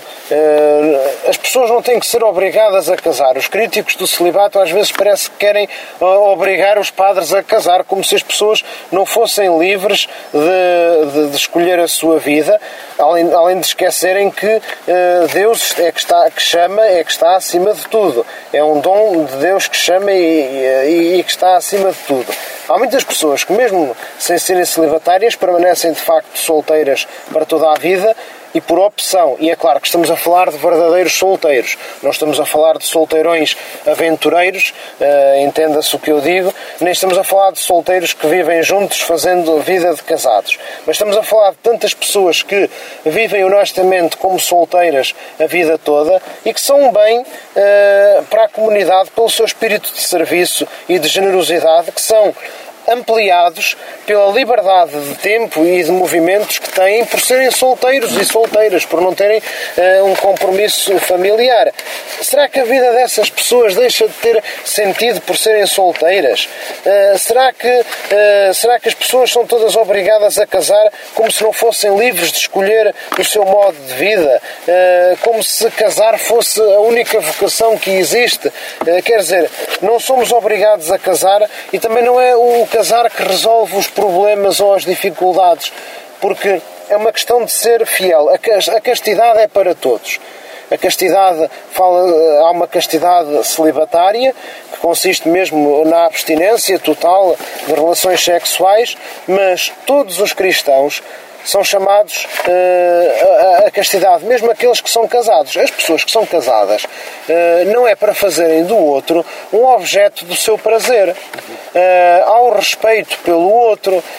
uh, as pessoas não têm que ser obrigadas a casar. Os críticos do celibato às vezes parece que querem uh, obrigar os padres a casar, como se as pessoas não fossem livres de, de, de escolher a sua vida, além, além de esquecerem que uh, Deus é que, está, que chama, é que está acima de tudo. É um dom de Deus que chama e, e, e que está acima de tudo. Há muitas pessoas que, mesmo sem serem celibatárias, permanecem de facto solteiras para toda a vida e por opção. E é claro que estamos a falar de verdadeiros solteiros. Não estamos a falar de solteirões aventureiros, uh, entenda-se o que eu digo, nem estamos a falar de solteiros que vivem juntos fazendo vida de casados. Mas estamos a falar de tantas pessoas que vivem honestamente como solteiras a vida toda e que são um bem uh, para a comunidade pelo seu espírito de serviço e de generosidade, que são ampliados pela liberdade de tempo e de movimentos que têm por serem solteiros e solteiras, por não terem uh, um compromisso familiar. Será que a vida dessas pessoas deixa de ter sentido por serem solteiras? Uh, será, que, uh, será que as pessoas são todas obrigadas a casar como se não fossem livres de escolher o seu modo de vida? Uh, como se casar fosse a única vocação que existe? Uh, quer dizer, não somos obrigados a casar e também não é o casar que resolve os problemas ou as dificuldades, porque é uma questão de ser fiel. A castidade é para todos. A castidade, fala, há uma castidade celibatária, que consiste mesmo na abstinência total de relações sexuais, mas todos os cristãos são chamados uh, a, a castidade, mesmo aqueles que são casados. As pessoas que são casadas uh, não é para fazerem do outro um objeto do seu prazer. Uh, há o respeito pelo outro, uh,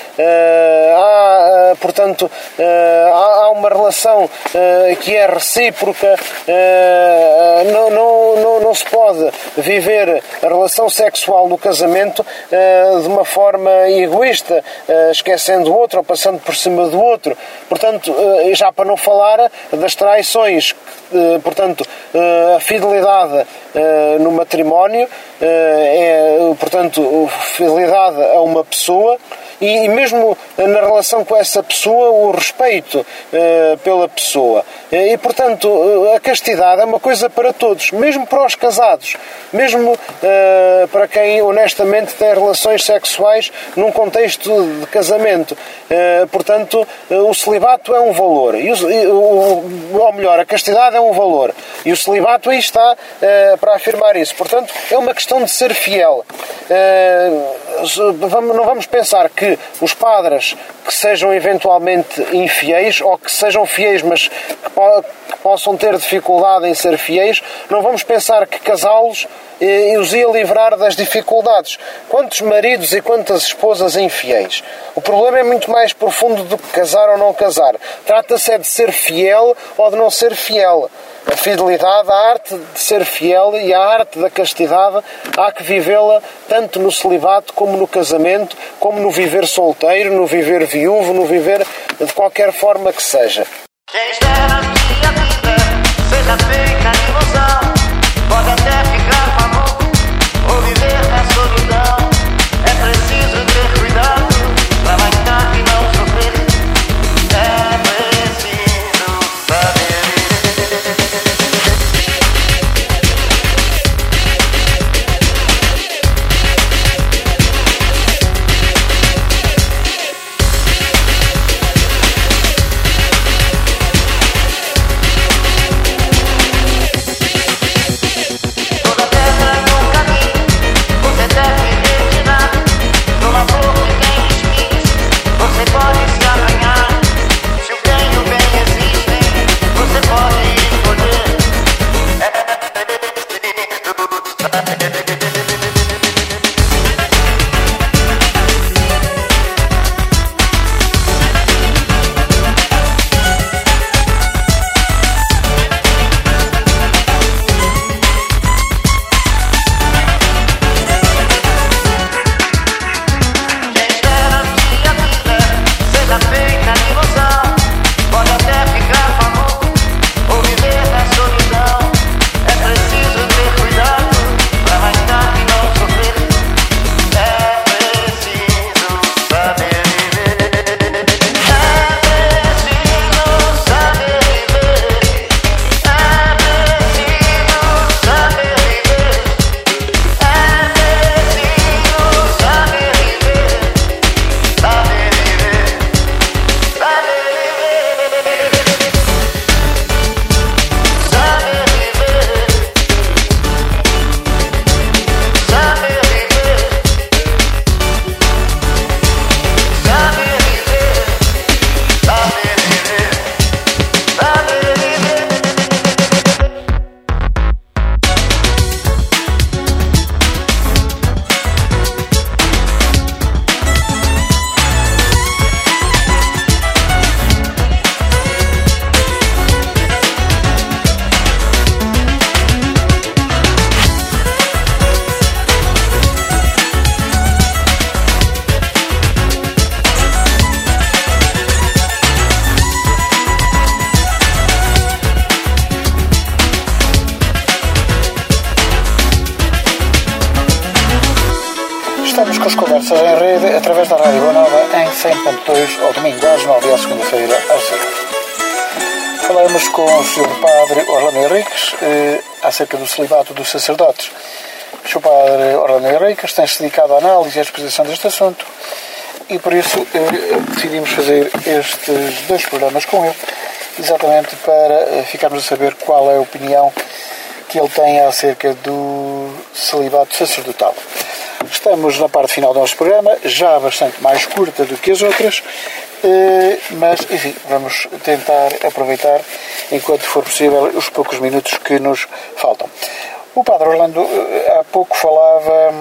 há, uh, portanto, uh, há, há uma relação uh, que é recíproca. Uh, não, não, não, não se pode viver a relação sexual no casamento uh, de uma forma egoísta, uh, esquecendo o outro ou passando por cima do outro. Outro. Portanto, já para não falar das traições, portanto, a fidelidade no matrimónio é, portanto, fidelidade a uma pessoa e mesmo na relação com essa pessoa o respeito pela pessoa. E, portanto, a castidade é uma coisa para todos, mesmo para os casados, mesmo para quem honestamente tem relações sexuais num contexto de casamento. Portanto, o celibato é um valor, e o, ou melhor, a castidade é um valor, e o celibato aí está uh, para afirmar isso. Portanto, é uma questão de ser fiel. Uh, não vamos pensar que os padres que sejam eventualmente infiéis ou que sejam fiéis, mas que, po- que possam ter dificuldade em ser fiéis, não vamos pensar que casá-los eh, os ia livrar das dificuldades. Quantos maridos e quantas esposas infiéis? O problema é muito mais profundo do que casar ou não casar. Trata-se é de ser fiel ou de não ser fiel. A fidelidade, a arte de ser fiel e a arte da castidade há que vivê-la tanto no celibato como no casamento, como no viver solteiro, no viver viúvo, no viver de qualquer forma que seja. Quem espera que a vida seja feita de ilusão, pode até ficar famoso ou viver na solidão. É preciso ter cuidado pra matar e não sofrer. É preciso saber. Estamos com as conversas em rede através da Rádio Boa Nova em cem ponto dois ao domingo às nove e à segunda-feira às seis. Falamos com o senhor Padre Orlando Henriques eh, acerca do celibato dos sacerdotes. O senhor Padre Orlando Henriques tem-se dedicado à análise e à exposição deste assunto e por isso eh, decidimos fazer estes dois programas com ele, exatamente para eh, ficarmos a saber qual é a opinião que ele tem acerca do celibato sacerdotal. Estamos na parte final do nosso programa, já bastante mais curta do que as outras, mas, enfim, vamos tentar aproveitar, enquanto for possível, os poucos minutos que nos faltam. O Padre Orlando há pouco falava,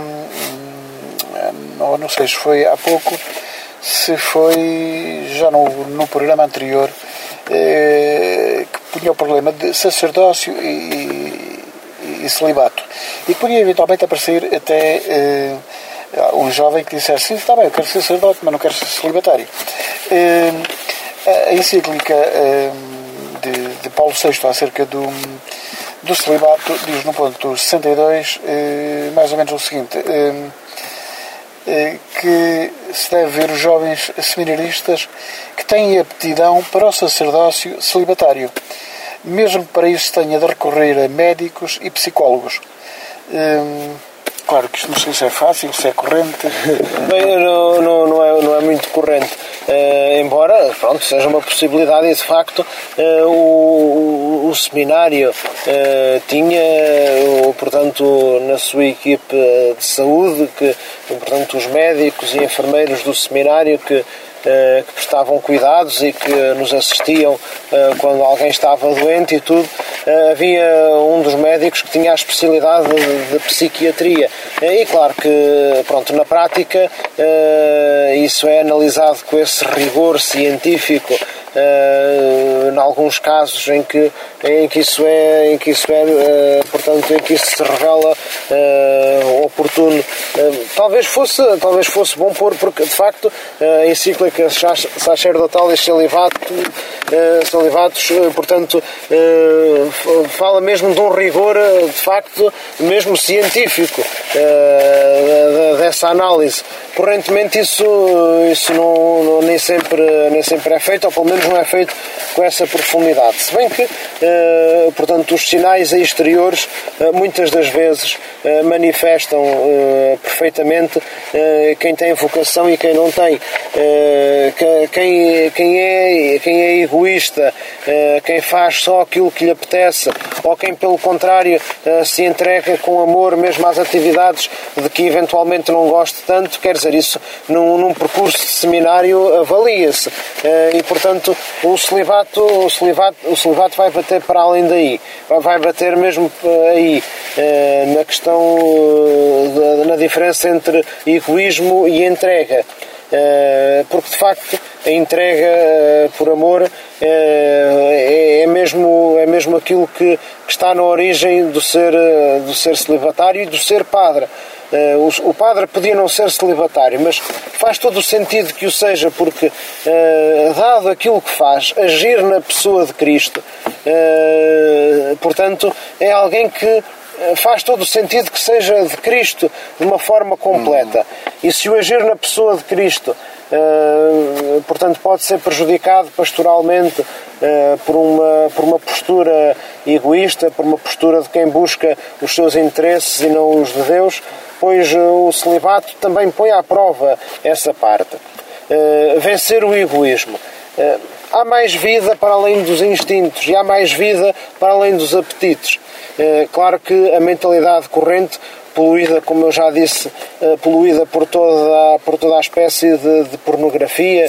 não, não sei se foi há pouco, se foi já no, no programa anterior, que punha o problema de sacerdócio e e celibato. E podia eventualmente aparecer até uh, um jovem que dissesse: sim, está bem, eu quero ser sacerdote, mas não quero ser celibatário. Uh, a encíclica uh, de, de Paulo sexto acerca do, do celibato diz no ponto sessenta e dois uh, mais ou menos o seguinte: uh, uh, que se deve ver os jovens seminaristas que têm aptidão para o sacerdócio celibatário, mesmo que para isso tenha de recorrer a médicos e psicólogos. Hum, claro que isto não sei se é fácil, se é corrente. Bem, não, não, não, é, não é muito corrente. Uh, embora, pronto, seja uma possibilidade e, de facto, uh, o, o seminário uh, tinha, o, portanto, na sua equipe de saúde, que, portanto, os médicos e enfermeiros do seminário que que prestavam cuidados e que nos assistiam quando alguém estava doente e tudo. Havia um dos médicos que tinha a especialidade de, de psiquiatria. E claro que, pronto, na prática isso é analisado com esse rigor científico, em alguns casos em que, em que isso é, em que isso é portanto, em que isso se revela oportuno. Talvez fosse, talvez fosse bom pôr, porque de facto a encíclica Sacerdotalis Celibatum, Celibatus, portanto, fala mesmo de um rigor, de facto, mesmo científico, dessa análise. Correntemente isso, isso não, não, nem, sempre, nem sempre é feito, ou pelo menos não é feito com essa profundidade. Se bem que, portanto, os sinais exteriores muitas das vezes manifestam perfeitamente quem tem vocação e quem não tem. Quem, quem, é, quem é egoísta, quem faz só aquilo que lhe apetece, ou quem, pelo contrário, se entrega com amor mesmo às atividades de que eventualmente não goste tanto, quer dizer, isso num, num percurso de seminário avalia-se. E, portanto, o celibato, o, celibato, o celibato vai bater para além daí, vai bater mesmo aí, na questão, na diferença entre egoísmo e entrega. Porque de facto a entrega por amor é mesmo, é mesmo aquilo que está na origem do ser, do ser celibatário e do ser padre. O padre podia não ser celibatário, mas faz todo o sentido que o seja, porque dado aquilo que faz, agir na pessoa de Cristo, portanto é alguém que faz todo o sentido que seja de Cristo de uma forma completa. E se o agir na pessoa de Cristo, uh, portanto, pode ser prejudicado pastoralmente uh, por, uma, por uma postura egoísta, por uma postura de quem busca os seus interesses e não os de Deus, pois uh, o celibato também põe à prova essa parte. Uh, vencer o egoísmo. Uh, há mais vida para além dos instintos e há mais vida para além dos apetites. É claro que a mentalidade corrente, poluída, como eu já disse, poluída por toda a, por toda a espécie de, de pornografia,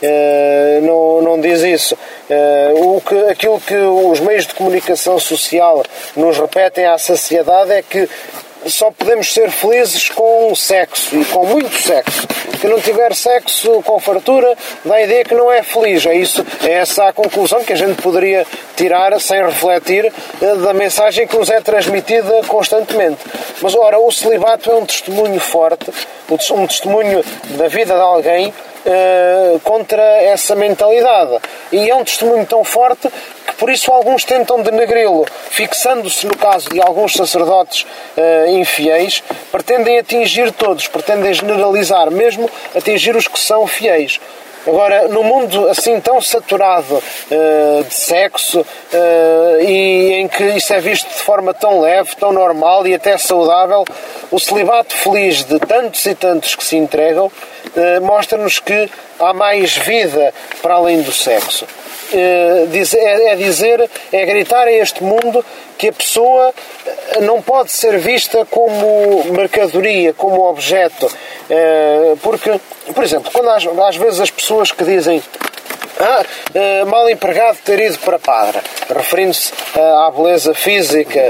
não, não diz isso. O que, aquilo que os meios de comunicação social nos repetem à saciedade é que só podemos ser felizes com sexo, e com muito sexo. Quem não tiver sexo com fartura dá a ideia que não é feliz. É, isso, é essa a conclusão que a gente poderia tirar sem refletir da mensagem que nos é transmitida constantemente. Mas, ora, o celibato é um testemunho forte, um testemunho da vida de alguém Uh, contra essa mentalidade. E é um testemunho tão forte que por isso alguns tentam denegri-lo, fixando-se no caso de alguns sacerdotes uh, infiéis, pretendem atingir todos, pretendem generalizar, mesmo atingir os que são fiéis. Agora, no mundo assim tão saturado uh, de sexo uh, e em que isso é visto de forma tão leve, tão normal e até saudável, o celibato feliz de tantos e tantos que se entregam uh, mostra-nos que há mais vida para além do sexo. Uh, é dizer, é gritar a este mundo que a pessoa não pode ser vista como mercadoria, como objeto. Porque, por exemplo, quando às, às vezes as pessoas que dizem ah, mal empregado ter ido para padre, referindo-se à beleza física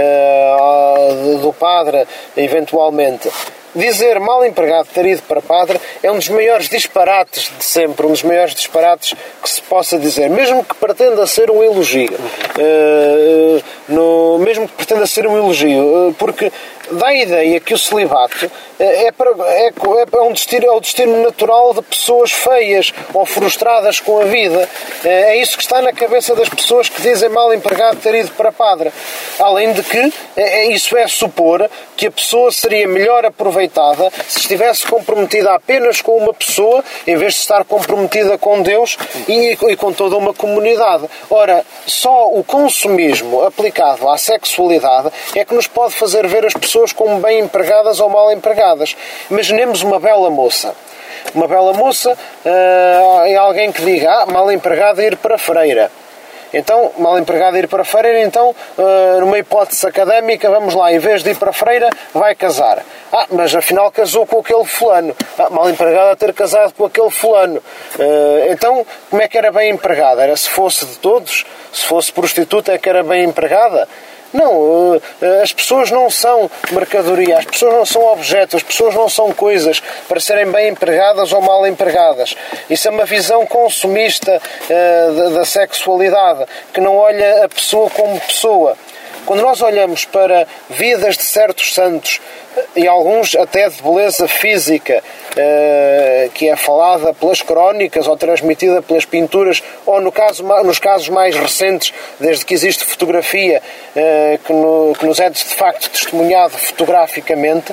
do padre, eventualmente, dizer mal empregado ter ido para padre é um dos maiores disparates de sempre, um dos maiores disparates que se possa dizer, mesmo que pretenda ser um elogio, uh, no, mesmo que pretenda ser um elogio, uh, porque dá a ideia que o celibato é, para, é, é, um destino, é o destino natural de pessoas feias ou frustradas com a vida. É isso que está na cabeça das pessoas que dizem mal empregado ter ido para padre. Além de que é, isso é supor que a pessoa seria melhor aproveitada se estivesse comprometida apenas com uma pessoa, em vez de estar comprometida com Deus e, e com toda uma comunidade. Ora, só o consumismo aplicado à sexualidade é que nos pode fazer ver as pessoas como bem empregadas ou mal empregadas. Imaginemos uma bela moça. Uma bela moça uh, é alguém que diga, ah, mal empregada ir para a freira. Então, mal empregada ir para a freira, então, numa hipótese académica, vamos lá, em vez de ir para a freira, vai casar. Ah, mas afinal casou com aquele fulano. Ah, mal empregada ter casado com aquele fulano. Então, como é que era bem empregada? Era se fosse de todos? Se fosse prostituta é que era bem empregada? Não, as pessoas não são mercadoria, as pessoas não são objetos, as pessoas não são coisas para serem bem empregadas ou mal empregadas. Isso é uma visão consumista uh, da, da sexualidade, que não olha a pessoa como pessoa. Quando nós olhamos para vidas de certos santos, e alguns até de beleza física, que é falada pelas crónicas ou transmitida pelas pinturas, ou no caso, nos casos mais recentes, desde que existe fotografia, que nos é de facto testemunhado fotograficamente,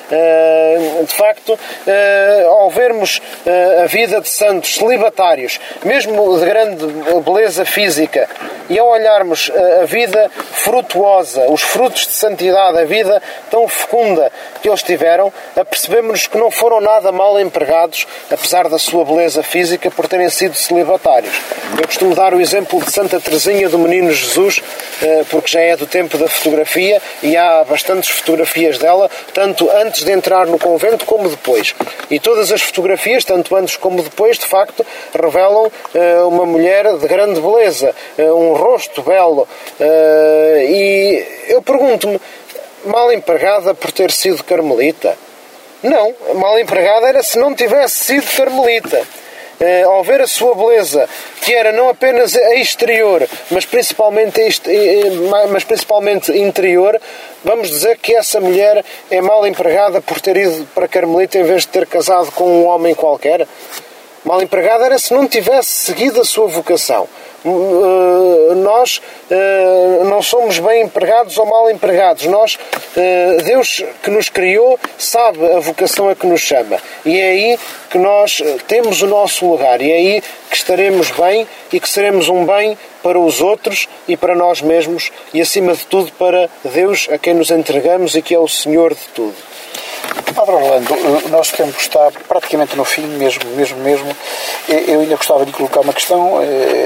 de facto, ao vermos a vida de santos celibatários, mesmo de grande beleza física, e ao olharmos a vida frutuosa, os frutos de santidade, a vida tão fecunda que eles tiveram, apercebemos-nos que não foram nada mal empregados, apesar da sua beleza física, por terem sido celibatários. Eu costumo dar o exemplo de Santa Teresinha do Menino Jesus, porque já é do tempo da fotografia, e há bastantes fotografias dela, tanto antes de entrar no convento como depois. E todas as fotografias, tanto antes como depois, de facto, revelam uh, uma mulher de grande beleza, uh, um rosto belo. Uh, e eu pergunto-me, mal empregada por ter sido carmelita? Não, mal empregada era se não tivesse sido carmelita. Uh, ao ver a sua beleza, que era não apenas exterior, mas principalmente, mas principalmente interior, vamos dizer que essa mulher é mal empregada por ter ido para Carmelita em vez de ter casado com um homem qualquer? Mal empregada era se não tivesse seguido a sua vocação. Uh, nós uh, não somos bem empregados ou mal empregados. Nós, uh, Deus que nos criou sabe a vocação a que nos chama, e é aí que nós temos o nosso lugar, e é aí que estaremos bem e que seremos um bem para os outros e para nós mesmos, e acima de tudo para Deus, a quem nos entregamos e que é o Senhor de tudo. Padre Orlando, o nosso tempo está praticamente no fim, mesmo, mesmo, mesmo. Eu ainda gostava de colocar uma questão,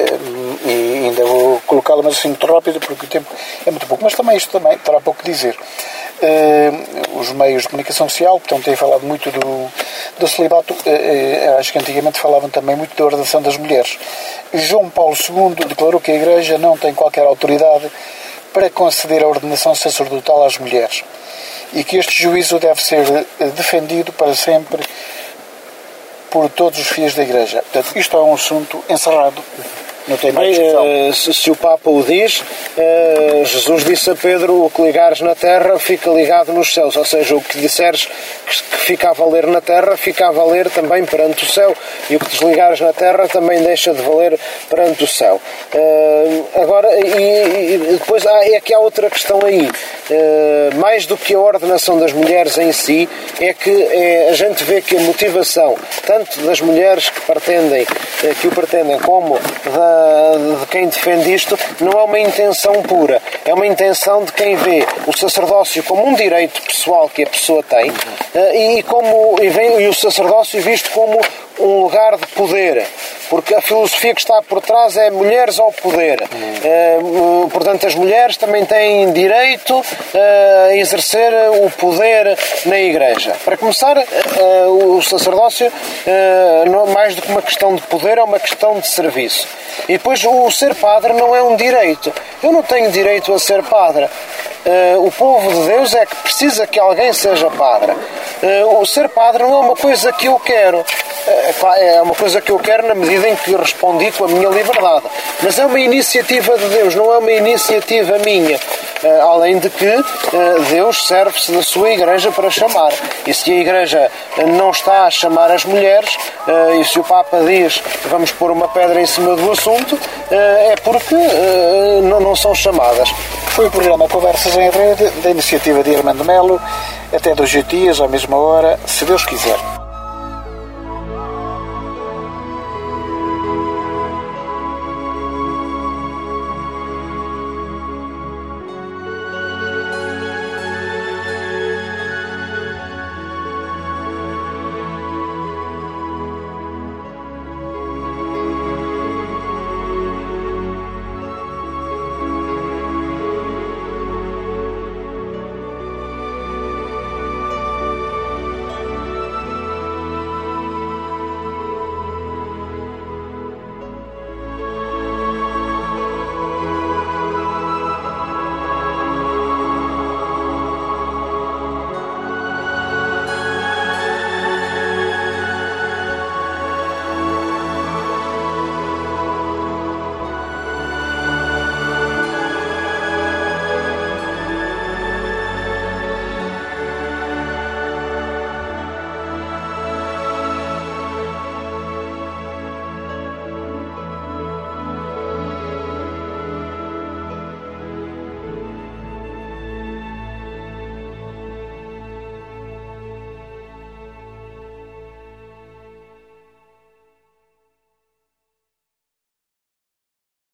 e ainda vou colocá-la, mas assim muito rápido, porque o tempo é muito pouco. Mas também isto também terá pouco a dizer. Os meios de comunicação social, portanto, têm falado muito do, do celibato. Acho que antigamente falavam também muito da ordenação das mulheres. João Paulo segundo declarou que a Igreja não tem qualquer autoridade para conceder a ordenação sacerdotal às mulheres, e que este juízo deve ser defendido para sempre por todos os fiéis da Igreja. Portanto, isto é um assunto encerrado. Não tem mais discussão. Bem, se, se o Papa o diz, Jesus disse a Pedro: o que ligares na terra fica ligado nos céus. Ou seja, o que disseres que fica a valer na terra fica a valer também perante o céu, e o que desligares na terra também deixa de valer perante o céu. Agora, e, e depois há, é que há outra questão aí. Mais do que a ordenação das mulheres em si, é que é, a gente vê que a motivação tanto das mulheres que pretendem, que o pretendem, como da de quem defende isto, não é uma intenção pura, é uma intenção de quem vê o sacerdócio como um direito pessoal que a pessoa tem, e, como, e, vem, e o sacerdócio visto como um lugar de poder, porque a filosofia que está por trás é mulheres ao poder. Hum. Uh, portanto, as mulheres também têm direito uh, a exercer o poder na Igreja. Para começar, uh, o sacerdócio, uh, não, mais do que uma questão de poder, é uma questão de serviço. E depois, o ser padre não é um direito. Eu não tenho direito a ser padre. Uh, o povo de Deus é que precisa que alguém seja padre. Uh, o ser padre não é uma coisa que eu quero. Uh, é uma coisa que eu quero na medida em que respondi com a minha liberdade. Mas é uma iniciativa de Deus, não é uma iniciativa minha. Uh, além de que uh, Deus serve-se da sua Igreja para chamar. E se a Igreja não está a chamar as mulheres, uh, e se o Papa diz vamos pôr uma pedra em cima do assunto, uh, é porque uh, não, não são chamadas. Foi o programa Conversas em Rede, da iniciativa de Armando Melo. Até dois dias, à mesma hora, se Deus quiser.